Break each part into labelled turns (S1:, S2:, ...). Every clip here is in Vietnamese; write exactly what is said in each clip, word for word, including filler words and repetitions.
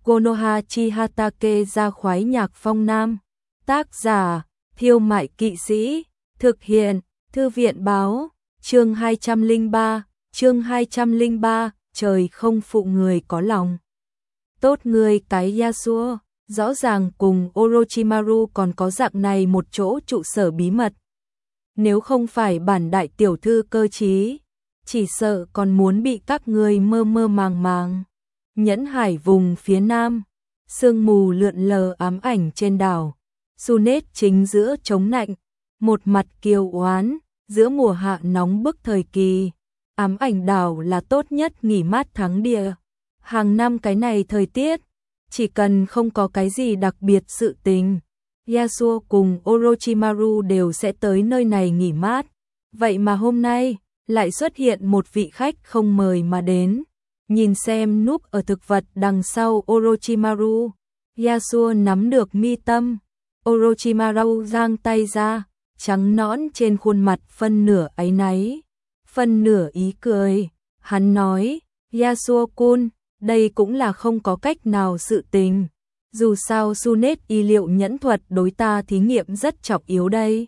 S1: Konoha Chihatake ra khoái nhạc phong nam. Tác giả, Thiêu Mại Kỵ Sĩ. Thực hiện, Thư viện báo. Chương hai trăm lẻ ba, chương hai trăm lẻ ba, trời không phụ người có lòng. Tốt người cái Yasuo, rõ ràng cùng Orochimaru còn có dạng này một chỗ trụ sở bí mật. Nếu không phải bản đại tiểu thư cơ trí, chỉ sợ còn muốn bị các người mơ mơ màng màng. Nhẫn hải vùng phía nam, sương mù lượn lờ ám ảnh trên đảo. Sunet chính giữa chống nạnh, một mặt kiêu oán, giữa mùa hạ nóng bức thời kỳ. Ám ảnh đảo là tốt nhất nghỉ mát thắng địa. Hàng năm cái này thời tiết, chỉ cần không có cái gì đặc biệt sự tình, Yasuo cùng Orochimaru đều sẽ tới nơi này nghỉ mát. Vậy mà hôm nay, lại xuất hiện một vị khách không mời mà đến. Nhìn xem núp ở thực vật đằng sau Orochimaru, Yasuo nắm được mi tâm. Orochimaru giang tay ra, trắng nõn trên khuôn mặt phân nửa áy náy, phân nửa ý cười. Hắn nói, Yasuo-kun, đây cũng là không có cách nào sự tình. Dù sao Sunet y liệu nhẫn thuật đối ta thí nghiệm rất trọng yếu đây.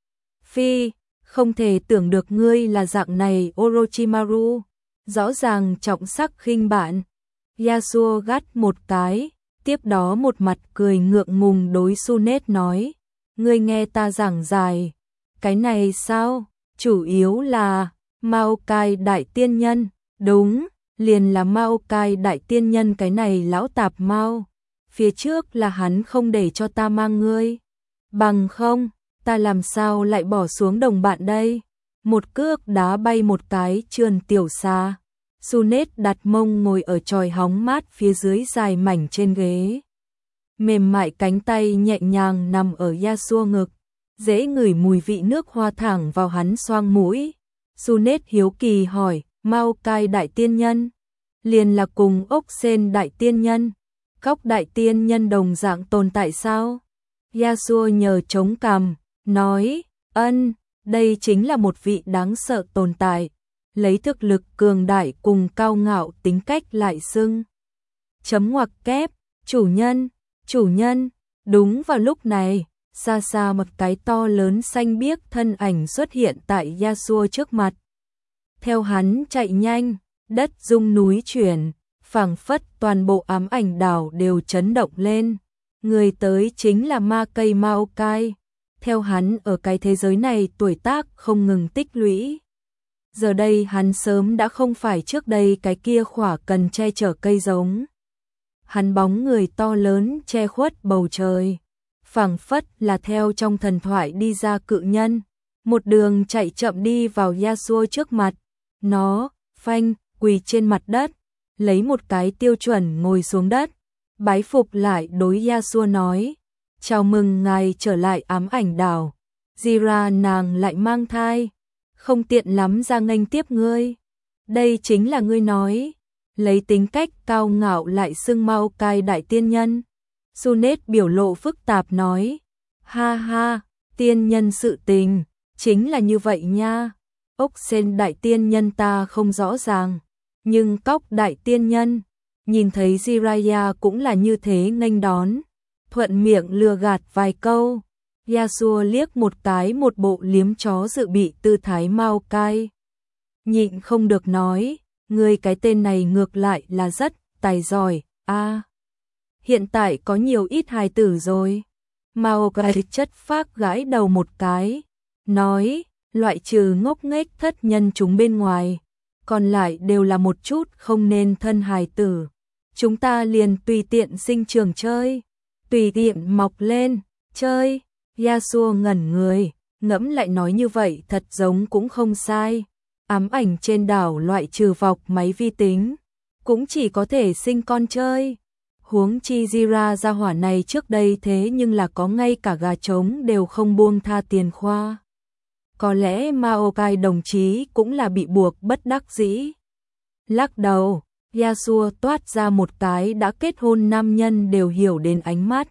S1: Phi, không thể tưởng được ngươi là dạng này Orochimaru. Rõ ràng trọng sắc khinh bạn. Yasuo gắt một cái, tiếp đó một mặt cười ngượng ngùng đối Sunet nói. Ngươi nghe ta giảng dài. Cái này sao? Chủ yếu là Maokai đại tiên nhân. Đúng, liền là Maokai đại tiên nhân cái này lão tạp mau. Phía trước là hắn không để cho ta mang ngươi. Bằng không, ta làm sao lại bỏ xuống đồng bạn đây? Một cước đá bay một cái trườn tiểu xa. Sunet đặt mông ngồi ở chòi hóng mát phía dưới dài mảnh trên ghế. Mềm mại cánh tay nhẹ nhàng nằm ở Yasuo ngực, dễ ngửi mùi vị nước hoa thẳng vào hắn xoang mũi. Sunet hiếu kỳ hỏi, Maokai đại tiên nhân, liền là cùng ốc sen đại tiên nhân, cóc đại tiên nhân đồng dạng tồn tại sao? Yasuo nhờ chống cằm, nói, ân, đây chính là một vị đáng sợ tồn tại, lấy thực lực cường đại cùng cao ngạo tính cách lại xưng. Chấm ngoặc kép, chủ nhân, chủ nhân. Đúng vào lúc này, xa xa một cái to lớn xanh biếc thân ảnh xuất hiện tại Yasuo trước mặt. Theo hắn chạy nhanh, đất rung núi chuyển, phảng phất toàn bộ ám ảnh đảo đều chấn động lên. Người tới chính là ma cây Maokai. Theo hắn ở cái thế giới này tuổi tác không ngừng tích lũy. Giờ đây hắn sớm đã không phải trước đây cái kia khỏa cần che chở cây giống. Hắn bóng người to lớn che khuất bầu trời, phảng phất là theo trong thần thoại đi ra cự nhân, một đường chạy chậm đi vào Yasuo trước mặt. Nó, phanh, quỳ trên mặt đất, lấy một cái tiêu chuẩn ngồi xuống đất, bái phục lại đối Yasuo nói, chào mừng ngài trở lại ám ảnh đảo. Jira nàng lại mang thai, không tiện lắm ra nghênh tiếp ngươi. Đây chính là ngươi nói, lấy tính cách cao ngạo lại xưng Maokai đại tiên nhân. Sunet biểu lộ phức tạp nói, ha ha, tiên nhân sự tình, chính là như vậy nha. Ốc sen đại tiên nhân ta không rõ ràng, nhưng cóc đại tiên nhân, nhìn thấy Jiraiya cũng là như thế nghênh đón, thuận miệng lừa gạt vài câu. Yasuo liếc một cái một bộ liếm chó dự bị tư thái Maokai. Nhịn không được nói, ngươi cái tên này ngược lại là rất tài giỏi, a. À, hiện tại có nhiều ít hài tử rồi. Maokai chất phác gãi đầu một cái, nói, loại trừ ngốc nghếch thất nhân chúng bên ngoài, còn lại đều là một chút không nên thân hài tử. Chúng ta liền tùy tiện sinh trường chơi, tùy tiện mọc lên, chơi. Yasuo ngẩn người, ngẫm lại nói như vậy thật giống cũng không sai. Ám ảnh trên đảo loại trừ vọc máy vi tính, cũng chỉ có thể sinh con chơi. Huống chi Jira gia hỏa này trước đây thế nhưng là có ngay cả gà trống đều không buông tha tiền khoa. Có lẽ Maokai đồng chí cũng là bị buộc bất đắc dĩ. Lắc đầu, Yasuo toát ra một cái đã kết hôn nam nhân đều hiểu đến ánh mắt.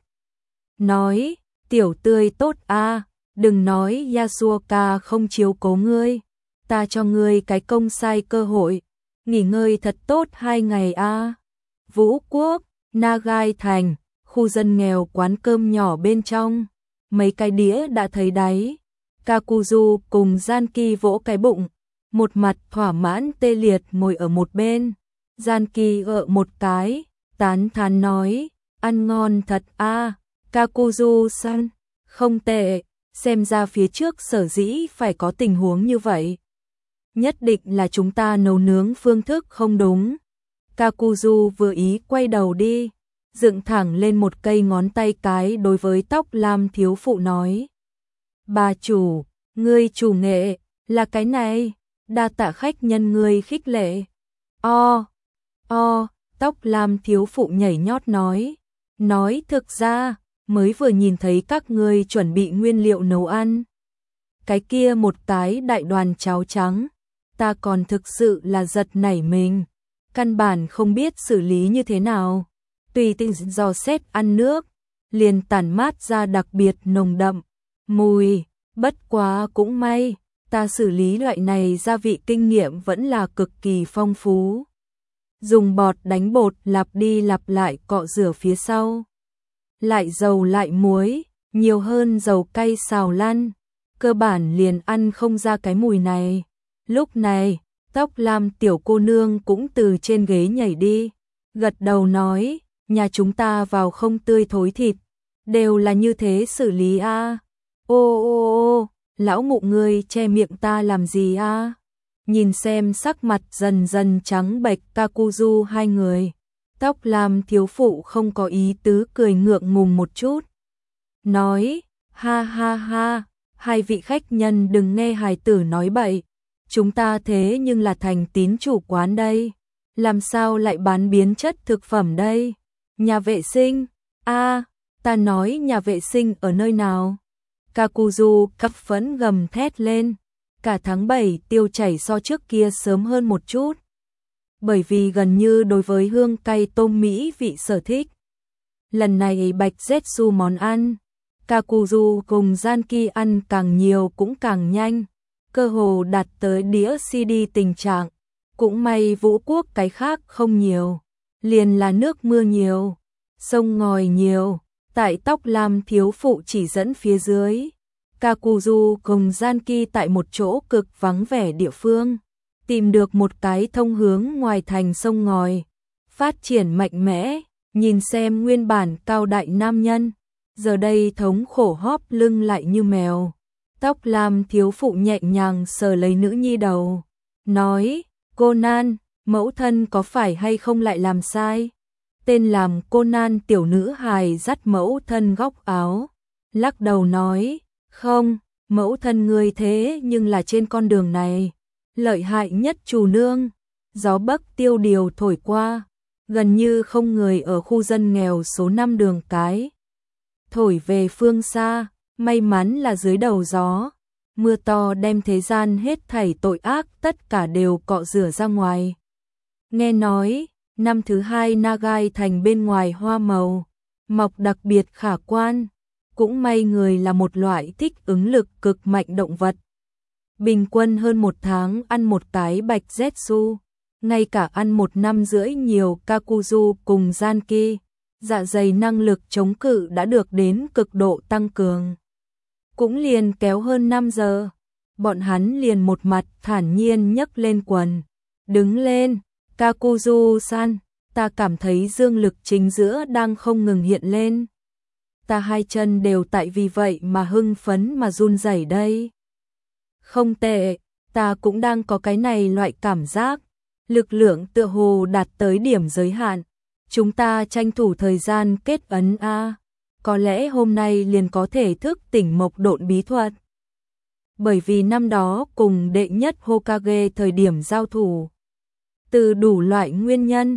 S1: Nói, tiểu tươi tốt a, đừng nói Yasuo ca không chiếu cố ngươi. Ta cho ngươi cái công sai cơ hội, nghỉ ngơi thật tốt hai ngày a. Vũ Quốc, Nagai Thành, khu dân nghèo quán cơm nhỏ bên trong, mấy cái đĩa đã thấy đáy. Kakuzu cùng Janki vỗ cái bụng, một mặt thỏa mãn tê liệt ngồi ở một bên. Janki ợ một cái, tán thán nói, ăn ngon thật a, à, Kakuzu-san, không tệ, xem ra phía trước sở dĩ phải có tình huống như vậy. Nhất định là chúng ta nấu nướng phương thức không đúng. Kakuzu vừa ý quay đầu đi, dựng thẳng lên một cây ngón tay cái đối với tóc lam thiếu phụ nói. Bà chủ, ngươi chủ nghệ, là cái này, đa tạ khách nhân ngươi khích lệ. O, o, tóc lam thiếu phụ nhảy nhót nói. Nói thực ra, mới vừa nhìn thấy các ngươi chuẩn bị nguyên liệu nấu ăn. Cái kia một cái đại đoàn cháo trắng, ta còn thực sự là giật nảy mình. Căn bản không biết xử lý như thế nào. Tùy tiện dò xét ăn nước, liền tản mát ra đặc biệt nồng đậm. Mùi, bất quá cũng may, ta xử lý loại này gia vị kinh nghiệm vẫn là cực kỳ phong phú. Dùng bọt đánh bột lặp đi lặp lại cọ rửa phía sau. Lại dầu lại muối, nhiều hơn dầu cay xào lăn. Cơ bản liền ăn không ra cái mùi này. Lúc này, tóc lam tiểu cô nương cũng từ trên ghế nhảy đi. Gật đầu nói, nhà chúng ta vào không tươi thối thịt. Đều là như thế xử lý a. À. Ô ô ô, lão mụ ngươi che miệng ta làm gì a? À? Nhìn xem sắc mặt dần dần trắng bệch Kakuzu hai người. Tóc lam thiếu phụ không có ý tứ cười ngượng ngùng một chút. Nói, ha ha ha, hai vị khách nhân đừng nghe hài tử nói bậy. Chúng ta thế nhưng là thành tín chủ quán đây. Làm sao lại bán biến chất thực phẩm đây? Nhà vệ sinh? A, à, ta nói nhà vệ sinh ở nơi nào? Kakuzu cắp phẫn gầm thét lên. Cả tháng bảy tiêu chảy so trước kia sớm hơn một chút. Bởi vì gần như đối với hương cay tôm Mỹ vị sở thích. Lần này Bạch Zetsu món ăn, Kakuzu cùng Janki ăn càng nhiều cũng càng nhanh, cơ hồ đạt tới đĩa xê đê tình trạng. Cũng may Vũ Quốc cái khác không nhiều, liền là nước mưa nhiều, sông ngòi nhiều, tại tóc lam thiếu phụ chỉ dẫn phía dưới. Kakuzu cùng Janki tại một chỗ cực vắng vẻ địa phương, tìm được một cái thông hướng ngoài thành sông ngòi, phát triển mạnh mẽ, nhìn xem nguyên bản cao đại nam nhân, giờ đây thống khổ hóp lưng lại như mèo. Tóc lam thiếu phụ nhẹ nhàng sờ lấy nữ nhi đầu, nói, Conan, mẫu thân có phải hay không lại làm sai? Tên làm Conan tiểu nữ hài dắt mẫu thân góc áo, lắc đầu nói, không, mẫu thân ngươi thế nhưng là trên con đường này, lợi hại nhất chủ nương, gió bắc tiêu điều thổi qua, gần như không người ở khu dân nghèo số năm đường cái. Thổi về phương xa, may mắn là dưới đầu gió, mưa to đem thế gian hết thảy tội ác tất cả đều cọ rửa ra ngoài. Nghe nói, năm thứ hai Nagai thành bên ngoài hoa màu, mọc đặc biệt khả quan, cũng may người là một loại thích ứng lực cực mạnh động vật. Bình quân hơn một tháng ăn một cái Bạch Zetsu, ngay cả ăn một năm rưỡi nhiều Kakuzu cùng Janki, dạ dày năng lực chống cự đã được đến cực độ tăng cường. Cũng liền kéo hơn năm giờ, bọn hắn liền một mặt thản nhiên nhấc lên quần, đứng lên, Kakuzu-san, ta cảm thấy dương lực chính giữa đang không ngừng hiện lên. Ta hai chân đều tại vì vậy mà hưng phấn mà run rẩy đây. Không tệ, ta cũng đang có cái này loại cảm giác, lực lượng tựa hồ đạt tới điểm giới hạn. Chúng ta tranh thủ thời gian kết ấn a, có lẽ hôm nay liền có thể thức tỉnh mộc độn bí thuật. Bởi vì năm đó cùng đệ nhất Hokage thời điểm giao thủ, từ đủ loại nguyên nhân,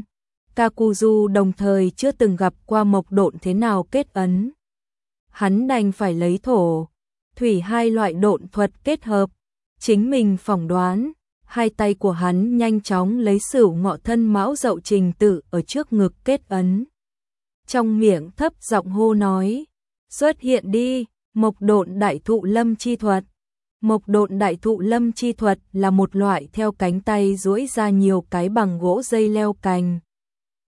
S1: Kakuzu đồng thời chưa từng gặp qua mộc độn thế nào kết ấn. Hắn đành phải lấy thổ, thủy hai loại độn thuật kết hợp, chính mình phỏng đoán, hai tay của hắn nhanh chóng lấy sửu ngọ thân mão dậu trình tự ở trước ngực kết ấn. Trong miệng thấp giọng hô nói, xuất hiện đi, mộc độn đại thụ lâm chi thuật. Mộc độn đại thụ lâm chi thuật là một loại theo cánh tay duỗi ra nhiều cái bằng gỗ dây leo cành.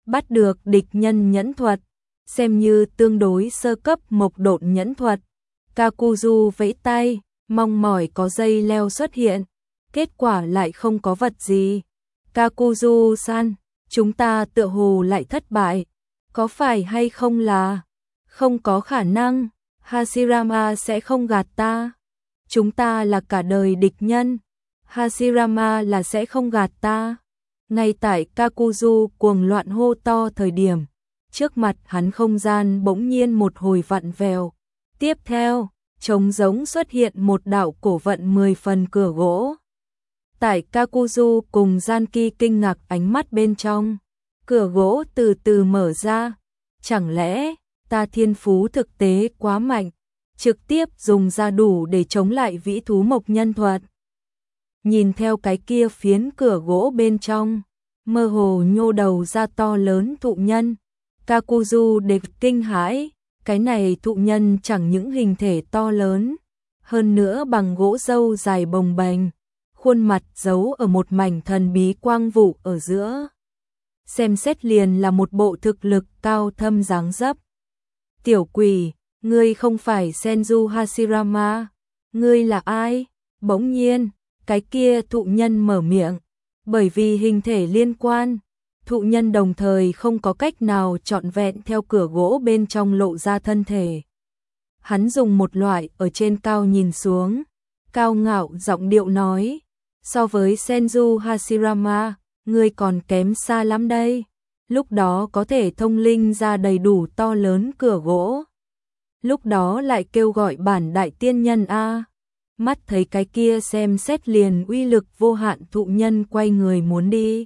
S1: bắt được địch nhân nhẫn thuật, xem như tương đối sơ cấp mộc độn nhẫn thuật. Kakuzu vẫy tay, mong mỏi có dây leo xuất hiện, kết quả lại không có vật gì. Kakuzu-san, chúng ta tựa hồ lại thất bại, có phải hay không là? Không có khả năng, Hashirama sẽ không gạt ta. Chúng ta là cả đời địch nhân, Hashirama là sẽ không gạt ta. Ngay tại Kakuzu cuồng loạn hô to thời điểm, trước mặt hắn không gian bỗng nhiên một hồi vặn vẹo. Tiếp theo, trống giống xuất hiện một đạo cổ vận mười phần cửa gỗ. Tại Kakuzu cùng Janki kinh ngạc ánh mắt bên trong, cửa gỗ từ từ mở ra. Chẳng lẽ ta thiên phú thực tế quá mạnh, trực tiếp dùng ra đủ để chống lại vĩ thú mộc nhân thuật. Nhìn theo cái kia phiến cửa gỗ bên trong, mơ hồ nhô đầu ra to lớn thụ nhân. Kakuzu đều kinh hãi, cái này thụ nhân chẳng những hình thể to lớn, hơn nữa bằng gỗ dâu dài bồng bềnh, khuôn mặt giấu ở một mảnh thần bí quang vụ ở giữa. Xem xét liền là một bộ thực lực cao thâm dáng dấp. Tiểu quỷ, ngươi không phải Senju Hashirama, ngươi là ai? Bỗng nhiên, cái kia thụ nhân mở miệng, bởi vì hình thể liên quan, thụ nhân đồng thời không có cách nào trọn vẹn theo cửa gỗ bên trong lộ ra thân thể. Hắn dùng một loại ở trên cao nhìn xuống, cao ngạo giọng điệu nói, so với Senju Hashirama, ngươi còn kém xa lắm đây. Lúc đó có thể thông linh ra đầy đủ to lớn cửa gỗ. Lúc đó lại kêu gọi bản đại tiên nhân a. Mắt thấy cái kia xem xét liền uy lực vô hạn thụ nhân quay người muốn đi.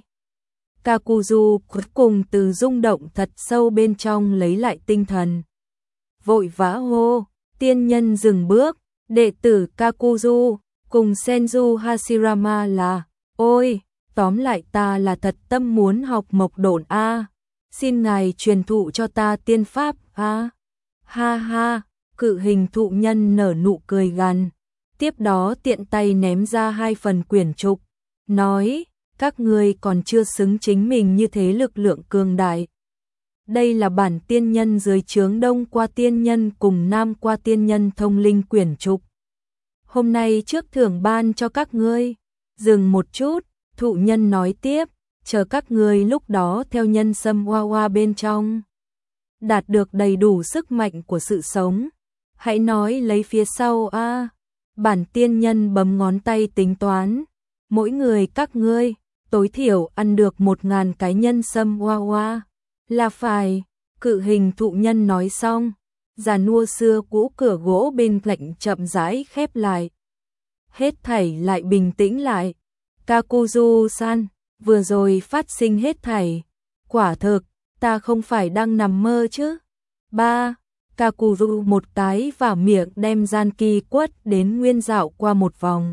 S1: Kakuzu cuối cùng từ rung động thật sâu bên trong lấy lại tinh thần. Vội vã hô, tiên nhân dừng bước, đệ tử Kakuzu cùng Senju Hashirama là, ôi, tóm lại ta là thật tâm muốn học mộc độn a, xin ngài truyền thụ cho ta tiên pháp a. Ha ha, cự hình thụ nhân nở nụ cười gằn, tiếp đó tiện tay ném ra hai phần quyển trục, nói, các ngươi còn chưa xứng chính mình như thế lực lượng cường đại. Đây là bản tiên nhân dưới trướng Đông Qua tiên nhân cùng Nam Qua tiên nhân thông linh quyển trục. Hôm nay trước thưởng ban cho các ngươi. Dừng một chút, thụ nhân nói tiếp, chờ các ngươi lúc đó theo nhân sâm hoa hoa bên trong, đạt được đầy đủ sức mạnh của sự sống. Hãy nói lấy phía sau a. Bản tiên nhân bấm ngón tay tính toán, mỗi người các ngươi tối thiểu ăn được một ngàn cái nhân sâm hoa hoa. Là phải, cự hình thụ nhân nói xong, già nua xưa cũ cửa gỗ bên cạnh chậm rãi khép lại. Hết thảy lại bình tĩnh lại. Kakuzu-san, vừa rồi phát sinh hết thảy. Quả thực, ta không phải đang nằm mơ chứ. Ba, Kakuzu một cái vào miệng đem Janki quất đến nguyên dạo qua một vòng.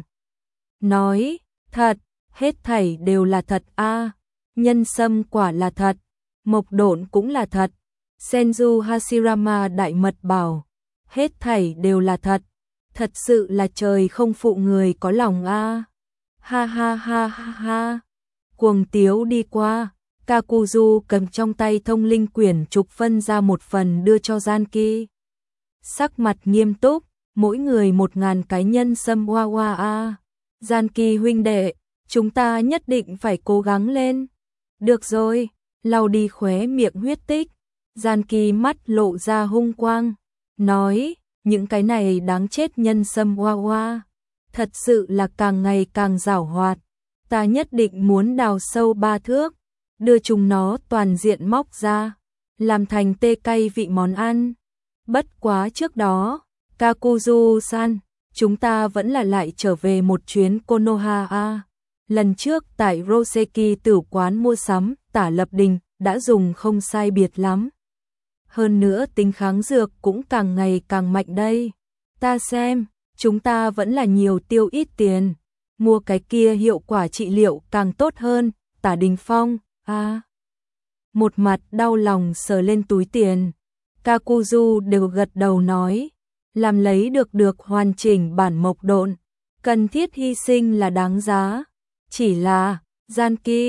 S1: Nói, thật, hết thảy đều là thật a. Nhân sâm quả là thật, mộc độn cũng là thật. Senju Hashirama đại mật bảo, hết thảy đều là thật. Thật sự là trời không phụ người có lòng a. Ha ha ha ha ha. Cuồng tiếu đi qua, Kakuzu cầm trong tay thông linh quyển trục phân ra một phần đưa cho Janki. Sắc mặt nghiêm túc, mỗi người một ngàn cái nhân sâm hoa hoa a. Janki huynh đệ, chúng ta nhất định phải cố gắng lên. Được rồi, lau đi khóe miệng huyết tích. Janki mắt lộ ra hung quang, nói, những cái này đáng chết nhân sâm hoa hoa, thật sự là càng ngày càng giảo hoạt. Ta nhất định muốn đào sâu ba thước, đưa chúng nó toàn diện móc ra, làm thành tê cay vị món ăn. Bất quá trước đó, Kakuzu-san, chúng ta vẫn là lại trở về một chuyến Konoha a. Lần trước tại Roseki tử quán mua sắm, Tả Lập Đình đã dùng không sai biệt lắm. Hơn nữa tính kháng dược cũng càng ngày càng mạnh đây. Ta xem, chúng ta vẫn là nhiều tiêu ít tiền, mua cái kia hiệu quả trị liệu càng tốt hơn. Tả Đình Phong, a. À. Một mặt đau lòng sờ lên túi tiền. Kakuzu đều gật đầu nói, làm lấy được được hoàn chỉnh bản mộc độn, cần thiết hy sinh là đáng giá. Chỉ là, Janki,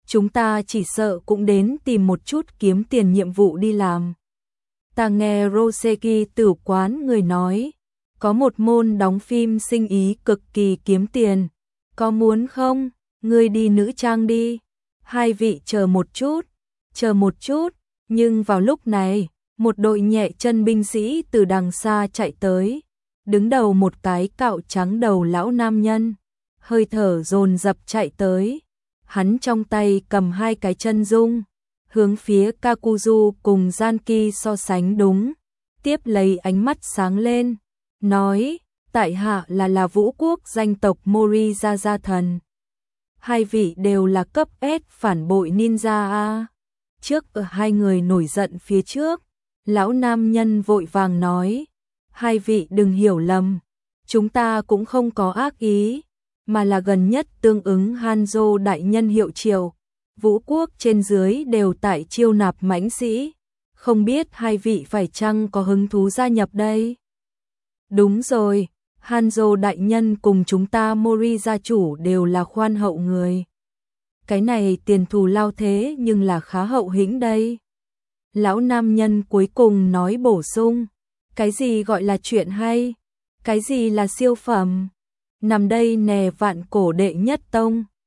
S1: chúng ta chỉ sợ cũng đến tìm một chút kiếm tiền nhiệm vụ đi làm. Ta nghe Roseki tử quán người nói, có một môn đóng phim sinh ý cực kỳ kiếm tiền, có muốn không? Ngươi đi nữ trang đi. Hai vị chờ một chút, chờ một chút, nhưng vào lúc này, một đội nhẹ chân binh sĩ từ đằng xa chạy tới, đứng đầu một cái cạo trắng đầu lão nam nhân, hơi thở dồn dập chạy tới, hắn trong tay cầm hai cái chân dung, hướng phía Kakuzu cùng Zanki so sánh đúng, tiếp lấy ánh mắt sáng lên, nói, tại hạ là là vũ quốc danh tộc Mori Gia Gia Thần. Hai vị đều là cấp S phản bội ninja a. Trước ở hai người nổi giận phía trước, lão nam nhân vội vàng nói, hai vị đừng hiểu lầm, chúng ta cũng không có ác ý, mà là gần nhất tương ứng Hanzo đại nhân hiệu triệu, vũ quốc trên dưới đều tại chiêu nạp mãnh sĩ, không biết hai vị phải chăng có hứng thú gia nhập đây? Đúng rồi, Hanzo đại nhân cùng chúng ta Mori gia chủ đều là khoan hậu người. Cái này tiền thù lao thế nhưng là khá hậu hĩnh đây. Lão nam nhân cuối cùng nói bổ sung, cái gì gọi là chuyện hay, cái gì là siêu phẩm, nằm đây nè vạn cổ đệ nhất tông,